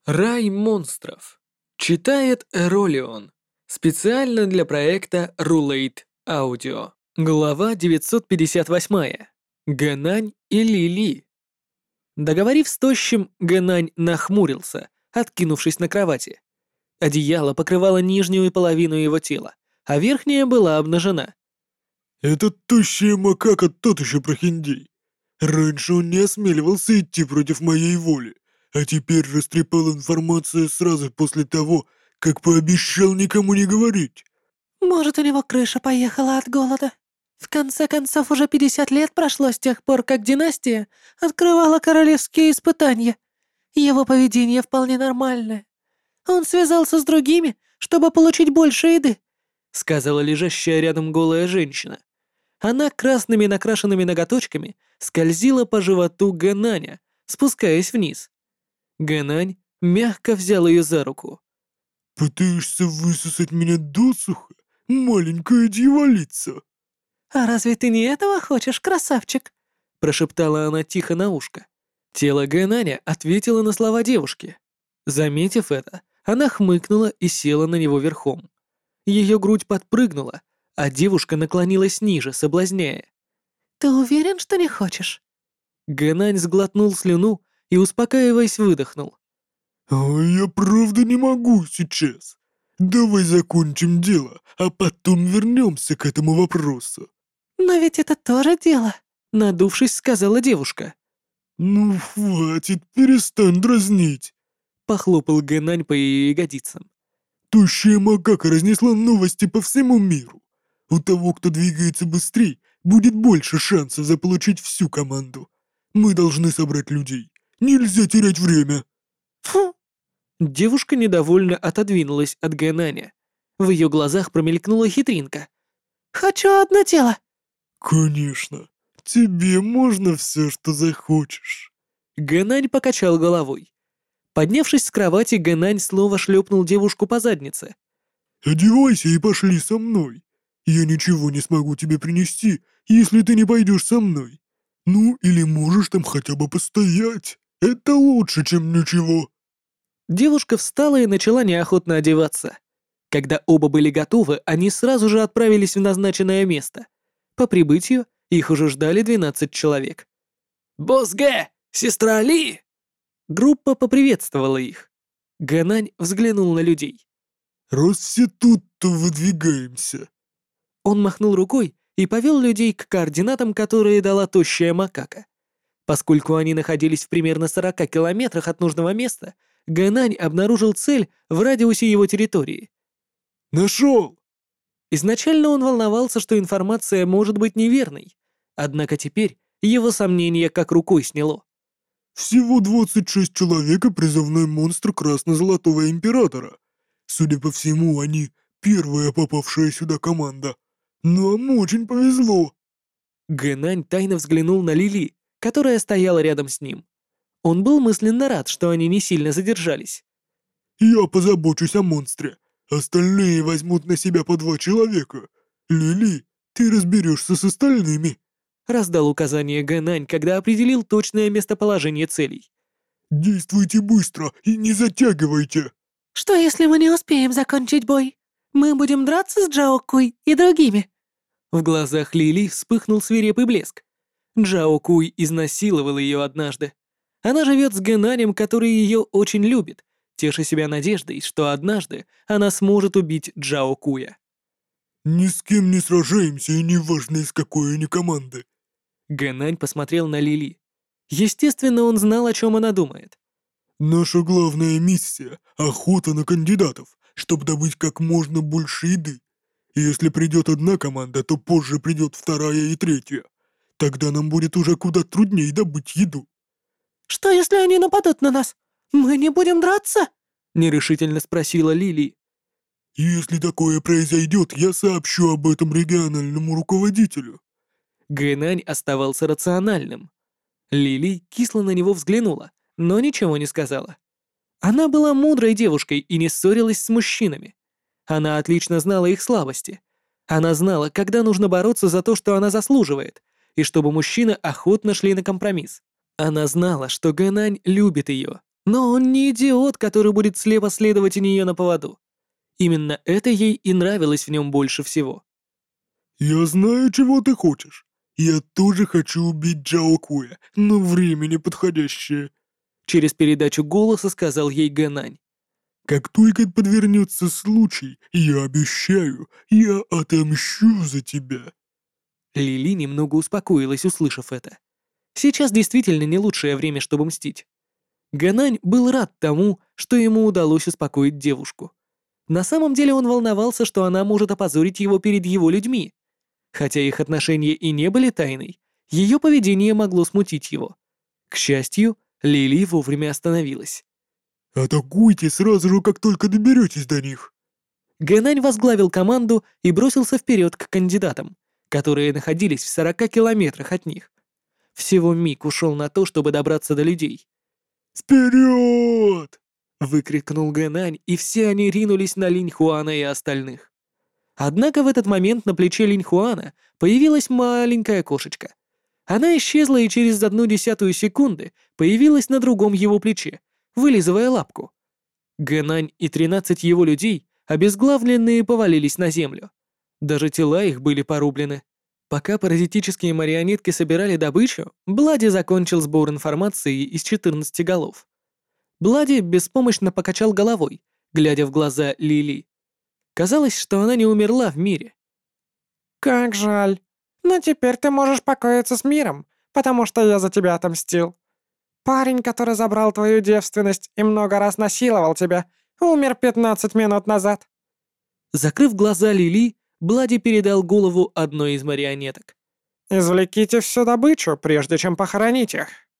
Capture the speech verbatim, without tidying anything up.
Рай монстров. Читает Эролион. Специально для проекта Rulate Audio. Глава девятьсот пятьдесят восемь. Гэнань и Лили. Договорив с тощим, Гэнань нахмурился, откинувшись на кровати. Одеяло покрывало нижнюю половину его тела, а верхняя была обнажена. «Этот тощая макака тот еще прохиндей. Раньше он не осмеливался идти против моей воли, а теперь растрепал информацию сразу после того, как пообещал никому не говорить». Может, у него крыша поехала от голода? В конце концов, уже пятьдесят лет прошло с тех пор, как династия открывала королевские испытания. Его поведение вполне нормальное. Он связался с другими, чтобы получить больше еды, Сказала лежащая рядом голая женщина. Она красными накрашенными ноготочками скользила по животу Гэнаня, спускаясь вниз. Гэнань мягко взял ее за руку. «Пытаешься высосать меня досуха, маленькая дьяволица?» «А разве ты не этого хочешь, красавчик?» Прошептала она тихо на ушко. Тело Гэнаня ответило на слова девушки. Заметив это, она хмыкнула и села на него верхом. Ее грудь подпрыгнула, а девушка наклонилась ниже, соблазняя. «Ты уверен, что не хочешь?» Гэнань сглотнул слюну и, успокаиваясь, выдохнул. «Ой, я правда не могу сейчас. Давай закончим дело, а потом вернемся к этому вопросу». «Но ведь это тоже дело», — надувшись, сказала девушка. «Ну, хватит, перестань дразнить». Похлопал Гэнань по ее ягодицам. Тощая макака разнесла новости по всему миру. У того, кто двигается быстрее, будет больше шансов заполучить всю команду. Мы должны собрать людей. Нельзя терять время. «Фу!» Девушка недовольно отодвинулась от Гэнаня. В ее глазах промелькнула хитринка. «Хочу одно тело!» Конечно. Тебе можно все, что захочешь. Гэнань покачал головой. Поднявшись с кровати, Гэнань снова шлепнул девушку по заднице. Одевайся и пошли со мной. Я ничего не смогу тебе принести, если ты не пойдешь со мной. Ну, или можешь там хотя бы постоять. Это лучше, чем ничего. Девушка встала и начала неохотно одеваться. Когда оба были готовы, они сразу же отправились в назначенное место. По прибытию их уже ждали двенадцать человек. «Босс Гэ! Сестра Ли!» Группа поприветствовала их. Гэнань взглянул на людей. Раз все тут, то выдвигаемся. Он махнул рукой и повел людей к координатам, которые дала тощая макака. Поскольку они находились в примерно сорока километрах от нужного места, Гэнань обнаружил цель в радиусе его территории. Нашел! Изначально он волновался, что информация может быть неверной, однако теперь его сомнения как рукой сняло. Всего двадцать шесть человек и призывной монстр Красно-Золотого Императора. Судя по всему, они первая попавшая сюда команда. Нам очень повезло. Гэнань тайно взглянул на Лили, которая стояла рядом с ним. Он был мысленно рад, что они не сильно задержались. Я позабочусь о монстре. Остальные возьмут на себя по два человека. Лили, ты разберешься с остальными. Раздал указание Гэнань, когда определил точное местоположение целей. Действуйте быстро и не затягивайте. «Что, если мы не успеем закончить бой? Мы будем драться с Джао Куй и другими?» В глазах Лили вспыхнул свирепый блеск. Джао Куй изнасиловал ее однажды. Она живет с Гэнанем, который ее очень любит, теша себя надеждой, что однажды она сможет убить Джао Куя. Ни с кем не сражаемся, и неважно из какой они команды. Гэнань посмотрел на Лили. Естественно, он знал, о чем она думает. Наша главная миссия — охота на кандидатов, чтобы добыть как можно больше еды. Если придет одна команда, то позже придет вторая и третья. Тогда нам будет уже куда труднее добыть еду. «Что, если они нападут на нас? Мы не будем драться?» Нерешительно спросила Лили. Если такое произойдет, я сообщу об этом региональному руководителю. Гэнань оставался рациональным. Лили кисло на него взглянула, но ничего не сказала. Она была мудрой девушкой и не ссорилась с мужчинами. Она отлично знала их слабости. Она знала, когда нужно бороться за то, что она заслуживает, и чтобы мужчины охотно шли на компромисс. Она знала, что Гэнань любит ее, Но он не идиот, который будет слепо следовать у нее на поводу. Именно это ей и нравилось в нем больше всего. «Я знаю, чего ты хочешь. Я тоже хочу убить Джао Куя, но время неподходящее». Через передачу голоса сказал ей Гэнань. «Как только подвернется случай, я обещаю, я отомщу за тебя». Лили немного успокоилась, услышав это. Сейчас действительно не лучшее время, чтобы мстить. Гэнань был рад тому, что ему удалось успокоить девушку. На самом деле он волновался, что она может опозорить его перед его людьми. Хотя их отношения и не были тайной, ее поведение могло смутить его. К счастью, Лили вовремя остановилась. «Атакуйте сразу же, как только доберетесь до них». Гэнань возглавил команду и бросился вперед к кандидатам, которые находились в сорока километрах от них. Всего миг ушел на то, чтобы добраться до людей. «Вперед!» — выкрикнул Гэнань, и все они ринулись на Линь Хуана и остальных. Однако в этот момент на плече Линь Хуана появилась маленькая кошечка. Она исчезла и через одну десятую секунды появилась на другом его плече, вылизывая лапку. Гэнань и тринадцать его людей, обезглавленные, повалились на землю. Даже тела их были порублены. Пока паразитические марионетки собирали добычу, Блади закончил сбор информации из четырнадцати голов. Блади беспомощно покачал головой, глядя в глаза Лили. Казалось, что она не умерла в мире. «Как жаль. Но теперь ты можешь покоиться с миром, потому что я за тебя отомстил. Парень, который забрал твою девственность и много раз насиловал тебя, умер пятнадцать минут назад». Закрыв глаза Лили, Блади передал голову одной из марионеток. «Извлеките всю добычу, прежде чем похоронить их».